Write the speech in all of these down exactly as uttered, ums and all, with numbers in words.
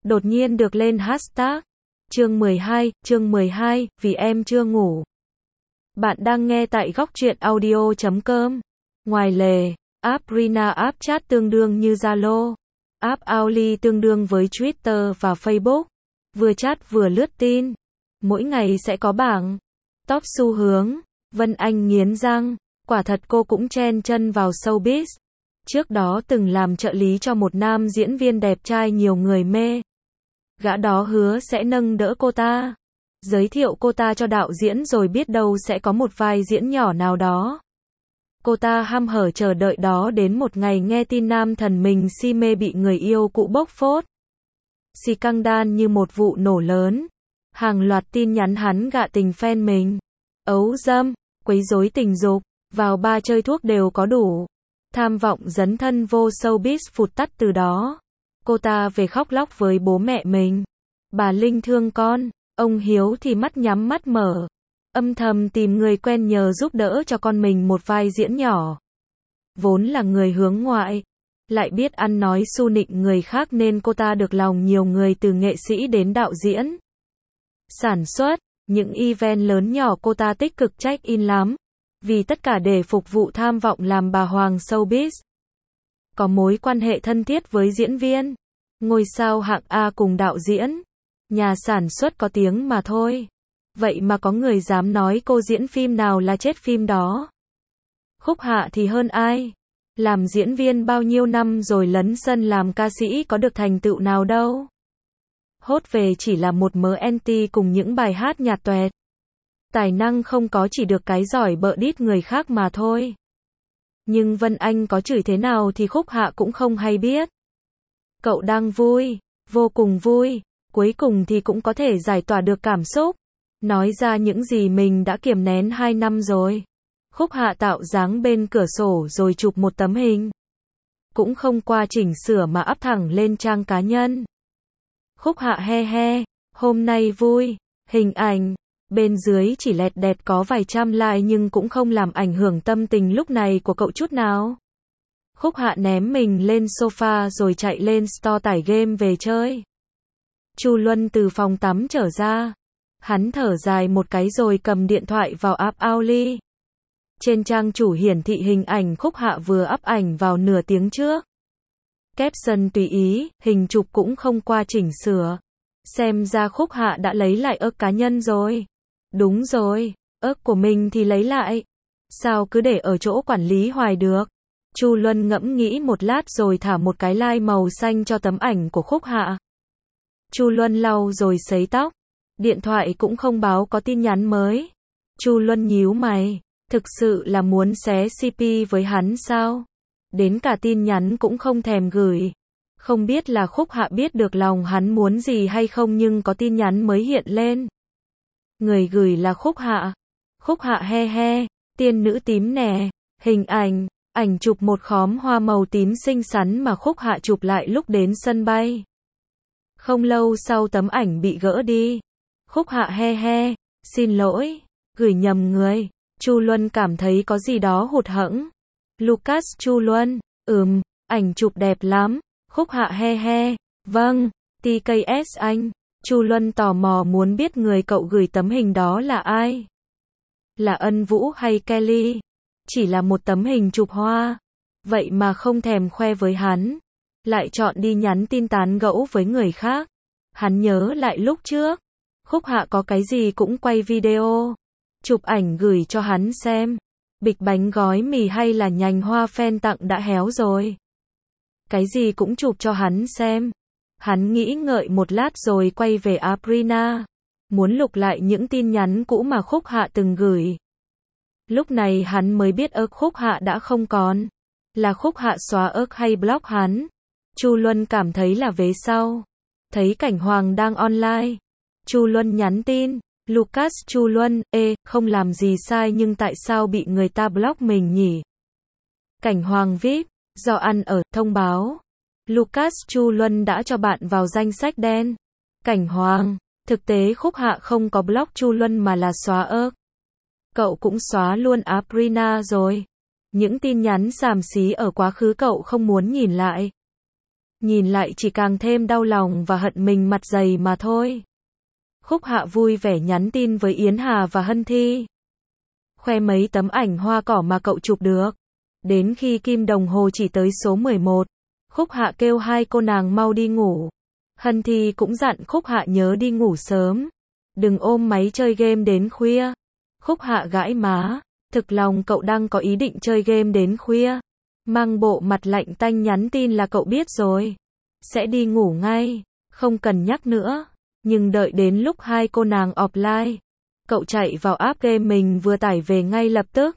đột nhiên được lên hashtag. Chương mười hai, chương mười hai, vì em chưa ngủ. Bạn đang nghe tại góc truyện audio chấm com. Ngoài lề, app Rina app chat tương đương như Zalo. App Auli tương đương với Twitter và Facebook. Vừa chat vừa lướt tin. Mỗi ngày sẽ có bảng top xu hướng. Vân Anh nghiến răng. Quả thật cô cũng chen chân vào showbiz. Trước đó từng làm trợ lý cho một nam diễn viên đẹp trai nhiều người mê. Gã đó hứa sẽ nâng đỡ cô ta, giới thiệu cô ta cho đạo diễn rồi biết đâu sẽ có một vai diễn nhỏ nào đó. Cô ta hăm hở chờ đợi đó đến một ngày nghe tin nam thần mình si mê bị người yêu cũ bóc phốt. Scandal như một vụ nổ lớn. Hàng loạt tin nhắn hắn gạ tình fan mình. Ấu dâm, quấy rối tình dục, vào ba chơi thuốc đều có đủ. Tham vọng dấn thân vô showbiz phụt tắt từ đó. Cô ta về khóc lóc với bố mẹ mình. Bà Linh thương con, ông Hiếu thì mắt nhắm mắt mở. Âm thầm tìm người quen nhờ giúp đỡ cho con mình một vai diễn nhỏ. Vốn là người hướng ngoại, lại biết ăn nói su nịnh người khác nên cô ta được lòng nhiều người từ nghệ sĩ đến đạo diễn. Sản xuất, những event lớn nhỏ cô ta tích cực check-in lắm. Vì tất cả để phục vụ tham vọng làm bà hoàng showbiz. Có mối quan hệ thân thiết với diễn viên, ngôi sao hạng A cùng đạo diễn, nhà sản xuất có tiếng mà thôi. Vậy mà có người dám nói cô diễn phim nào là chết phim đó. Khúc Hạ thì hơn ai. Làm diễn viên bao nhiêu năm rồi lấn sân làm ca sĩ có được thành tựu nào đâu. Hốt về chỉ là một mớ anti cùng những bài hát nhạt toẹt. Tài năng không có chỉ được cái giỏi bợ đít người khác mà thôi. Nhưng Vân Anh có chửi thế nào thì Khúc Hạ cũng không hay biết. Cậu đang vui, vô cùng vui, cuối cùng thì cũng có thể giải tỏa được cảm xúc. Nói ra những gì mình đã kiềm nén hai năm rồi. Khúc Hạ tạo dáng bên cửa sổ rồi chụp một tấm hình. Cũng không qua chỉnh sửa mà up thẳng lên trang cá nhân. Khúc Hạ he he, hôm nay vui, hình ảnh. Bên dưới chỉ lẹt đẹt có vài trăm like nhưng cũng không làm ảnh hưởng tâm tình lúc này của cậu chút nào. Khúc Hạ ném mình lên sofa rồi chạy lên store tải game về chơi. Chu Luân từ phòng tắm trở ra. Hắn thở dài một cái rồi cầm điện thoại vào app Auli. Trên trang chủ hiển thị hình ảnh Khúc Hạ vừa up ảnh vào nửa tiếng trước. Caption tùy ý, hình chụp cũng không qua chỉnh sửa. Xem ra Khúc Hạ đã lấy lại ức cá nhân rồi. Đúng rồi, ức của mình thì lấy lại. Sao cứ để ở chỗ quản lý hoài được. Chu Luân ngẫm nghĩ một lát rồi thả một cái like màu xanh cho tấm ảnh của Khúc Hạ. Chu Luân lau rồi sấy tóc. Điện thoại cũng không báo có tin nhắn mới. Chu Luân nhíu mày. Thực sự là muốn xé xê pê với hắn sao? Đến cả tin nhắn cũng không thèm gửi. Không biết là Khúc Hạ biết được lòng hắn muốn gì hay không nhưng có tin nhắn mới hiện lên. Người gửi là Khúc Hạ. Khúc Hạ he he, tiên nữ tím nè. Hình ảnh, ảnh chụp một khóm hoa màu tím xinh xắn mà Khúc Hạ chụp lại lúc đến sân bay. Không lâu sau tấm ảnh bị gỡ đi. Khúc Hạ he he, xin lỗi, gửi nhầm người. Chu Luân cảm thấy có gì đó hụt hẫng. Lucas Chu Luân, ừm, ảnh chụp đẹp lắm. Khúc Hạ he he, vâng, tê ca ét anh. Chu Luân tò mò muốn biết người cậu gửi tấm hình đó là ai. Là Ân Vũ hay Kelly? Chỉ là một tấm hình chụp hoa. Vậy mà không thèm khoe với hắn. Lại chọn đi nhắn tin tán gẫu với người khác. Hắn nhớ lại lúc trước. Khúc Hạ có cái gì cũng quay video. Chụp ảnh gửi cho hắn xem. Bịch bánh gói mì hay là nhành hoa fan tặng đã héo rồi. Cái gì cũng chụp cho hắn xem. Hắn nghĩ ngợi một lát rồi quay về app Rina. Muốn lục lại những tin nhắn cũ mà Khúc Hạ từng gửi. Lúc này hắn mới biết ức Khúc Hạ đã không còn. Là Khúc Hạ xóa ức hay block hắn. Chu Luân cảm thấy là vế sau. Thấy Cảnh Hoàng đang online. Chu Luân nhắn tin. Lucas Chu Luân, ê, không làm gì sai nhưng tại sao bị người ta block mình nhỉ? Cảnh Hoàng viết, do ăn ở, thông báo. Lucas Chu Luân đã cho bạn vào danh sách đen. Cảnh Hoàng, thực tế Khúc Hạ không có block Chu Luân mà là xóa ức. Cậu cũng xóa luôn app Rina rồi. Những tin nhắn xàm xí ở quá khứ cậu không muốn nhìn lại. Nhìn lại chỉ càng thêm đau lòng và hận mình mặt dày mà thôi. Khúc Hạ vui vẻ nhắn tin với Yến Hà và Hân Thi. Khoe mấy tấm ảnh hoa cỏ mà cậu chụp được. Đến khi kim đồng hồ chỉ tới số mười một, Khúc Hạ kêu hai cô nàng mau đi ngủ. Hân Thi cũng dặn Khúc Hạ nhớ đi ngủ sớm. Đừng ôm máy chơi game đến khuya. Khúc Hạ gãi má. Thực lòng cậu đang có ý định chơi game đến khuya. Mang bộ mặt lạnh tanh nhắn tin là cậu biết rồi. Sẽ đi ngủ ngay. Không cần nhắc nữa. Nhưng đợi đến lúc hai cô nàng offline, cậu chạy vào app game mình vừa tải về ngay lập tức.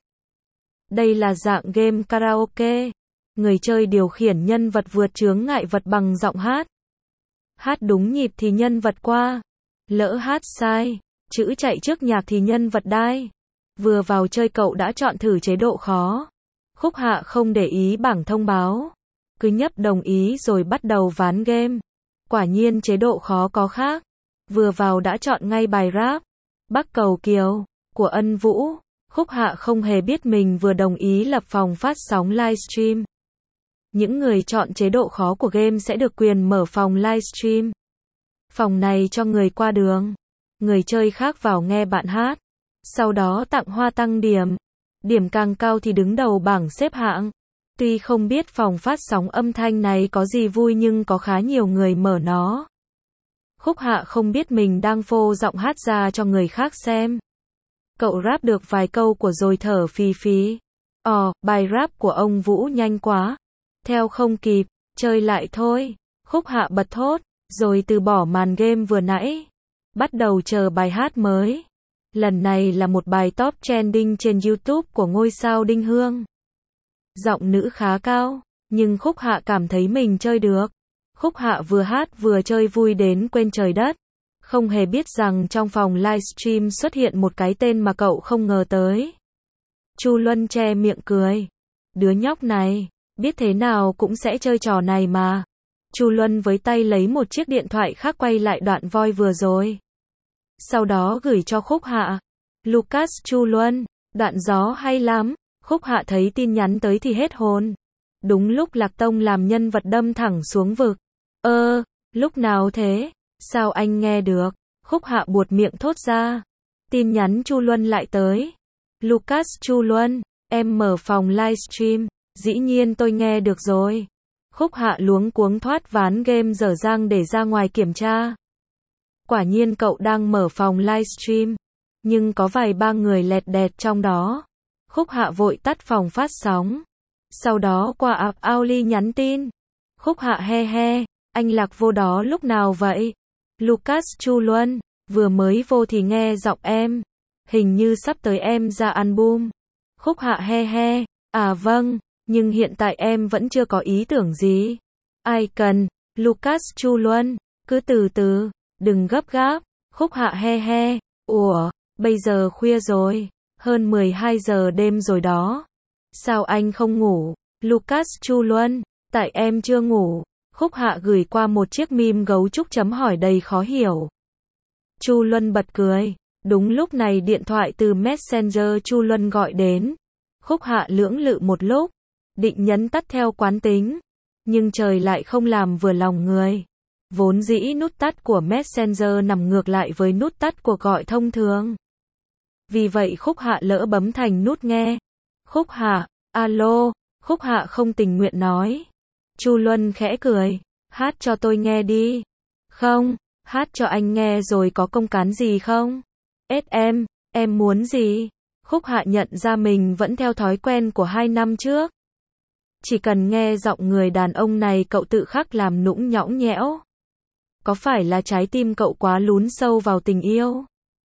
Đây là dạng game karaoke. Người chơi điều khiển nhân vật vượt chướng ngại vật bằng giọng hát. Hát đúng nhịp thì nhân vật qua. Lỡ hát sai, chữ chạy trước nhạc thì nhân vật đai. Vừa vào chơi cậu đã chọn thử chế độ khó. Khúc Hạ không để ý bảng thông báo. Cứ nhấp đồng ý rồi bắt đầu ván game. Quả nhiên chế độ khó có khác. Vừa vào đã chọn ngay bài rap Bắc Cầu Kiều của Ân Vũ. Khúc Hạ không hề biết mình vừa đồng ý lập phòng phát sóng livestream. Những người chọn chế độ khó của game sẽ được quyền mở phòng livestream. Phòng này cho người qua đường. Người chơi khác vào nghe bạn hát. Sau đó tặng hoa tăng điểm. Điểm càng cao thì đứng đầu bảng xếp hạng. Tuy không biết phòng phát sóng âm thanh này có gì vui nhưng có khá nhiều người mở nó. Khúc Hạ không biết mình đang phô giọng hát ra cho người khác xem. Cậu rap được vài câu của rồi thở phì phì. Ồ, bài rap của ông Vũ nhanh quá. Theo không kịp, chơi lại thôi. Khúc Hạ bật thốt, rồi từ bỏ màn game vừa nãy. Bắt đầu chờ bài hát mới. Lần này là một bài top trending trên YouTube của ngôi sao Đinh Hương. Giọng nữ khá cao, nhưng Khúc Hạ cảm thấy mình chơi được. Khúc Hạ vừa hát vừa chơi vui đến quên trời đất. Không hề biết rằng trong phòng livestream xuất hiện một cái tên mà cậu không ngờ tới. Chu Luân che miệng cười. Đứa nhóc này, biết thế nào cũng sẽ chơi trò này mà. Chu Luân với tay lấy một chiếc điện thoại khác quay lại đoạn voi vừa rồi. Sau đó gửi cho Khúc Hạ. Lucas Chu Luân, đoạn gió hay lắm. Khúc Hạ thấy tin nhắn tới thì hết hồn. Đúng lúc Lạc Tông làm nhân vật đâm thẳng xuống vực. Ơ, lúc nào thế? Sao anh nghe được? Khúc Hạ buột miệng thốt ra. Tin nhắn Chu Luân lại tới. Lucas Chu Luân, em mở phòng livestream. Dĩ nhiên tôi nghe được rồi. Khúc Hạ luống cuống thoát ván game dở dang để ra ngoài kiểm tra. Quả nhiên cậu đang mở phòng livestream. Nhưng có vài ba người lẹt đẹt trong đó. Khúc Hạ vội tắt phòng phát sóng. Sau đó qua app Auli nhắn tin. Khúc Hạ he he, anh Lạc vô đó lúc nào vậy? Lucas Chu Luân, vừa mới vô thì nghe giọng em. Hình như sắp tới em ra album. Khúc Hạ he he, à vâng, nhưng hiện tại em vẫn chưa có ý tưởng gì. Ai cần, Lucas Chu Luân, cứ từ từ, đừng gấp gáp. Khúc Hạ he he, ủa, bây giờ khuya rồi, hơn mười hai giờ đêm rồi đó. Sao anh không ngủ? Lucas Chu Luân, tại em chưa ngủ. Khúc Hạ gửi qua một chiếc meme gấu trúc chấm hỏi đầy khó hiểu. Chu Luân bật cười. Đúng lúc này điện thoại từ Messenger Chu Luân gọi đến. Khúc Hạ lưỡng lự một lúc, định nhấn tắt theo quán tính. Nhưng trời lại không làm vừa lòng người. Vốn dĩ nút tắt của Messenger nằm ngược lại với nút tắt của gọi thông thường. Vì vậy Khúc Hạ lỡ bấm thành nút nghe. Khúc Hạ, alo, Khúc Hạ không tình nguyện nói. Chu Luân khẽ cười, hát cho tôi nghe đi. Không, hát cho anh nghe rồi có công cán gì không? ét em, em muốn gì? Khúc Hạ nhận ra mình vẫn theo thói quen của hai năm trước. Chỉ cần nghe giọng người đàn ông này cậu tự khắc làm nũng nhõng nhẽo. Có phải là trái tim cậu quá lún sâu vào tình yêu?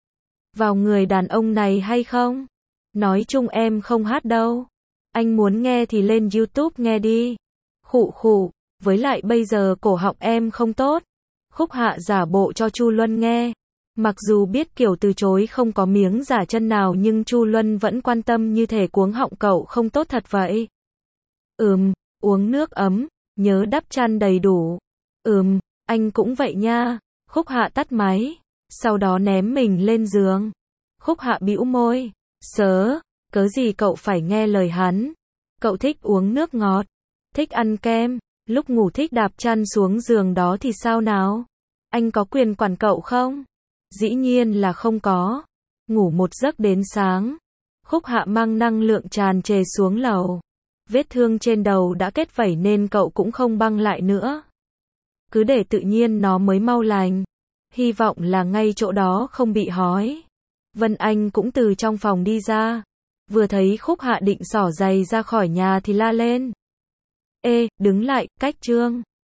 Vào người đàn ông này hay không? Nói chung em không hát đâu. Anh muốn nghe thì lên YouTube nghe đi. Khụ khụ, với lại bây giờ cổ họng em không tốt. Khúc Hạ giả bộ cho Chu Luân nghe. Mặc dù biết kiểu từ chối không có miếng giả chân nào nhưng Chu Luân vẫn quan tâm như thể cuống họng cậu không tốt thật vậy. Ừm, uống nước ấm, nhớ đắp chăn đầy đủ. Ừm, anh cũng vậy nha. Khúc Hạ tắt máy, sau đó ném mình lên giường. Khúc Hạ bĩu môi, sớ, cớ gì cậu phải nghe lời hắn. Cậu thích uống nước ngọt, thích ăn kem, Lúc ngủ thích đạp chăn xuống giường đó thì sao nào? Anh có quyền quản cậu không? Dĩ nhiên là không có. Ngủ một giấc đến sáng. Khúc Hạ mang năng lượng tràn trề xuống lầu. Vết thương trên đầu đã kết vảy nên cậu cũng không băng lại nữa. Cứ để tự nhiên nó mới mau lành. Hy vọng là ngay chỗ đó không bị hói. Vân Anh cũng từ trong phòng đi ra. Vừa thấy Khúc Hạ định xỏ giày ra khỏi nhà thì la lên. Ê, đứng lại, Cách Trương.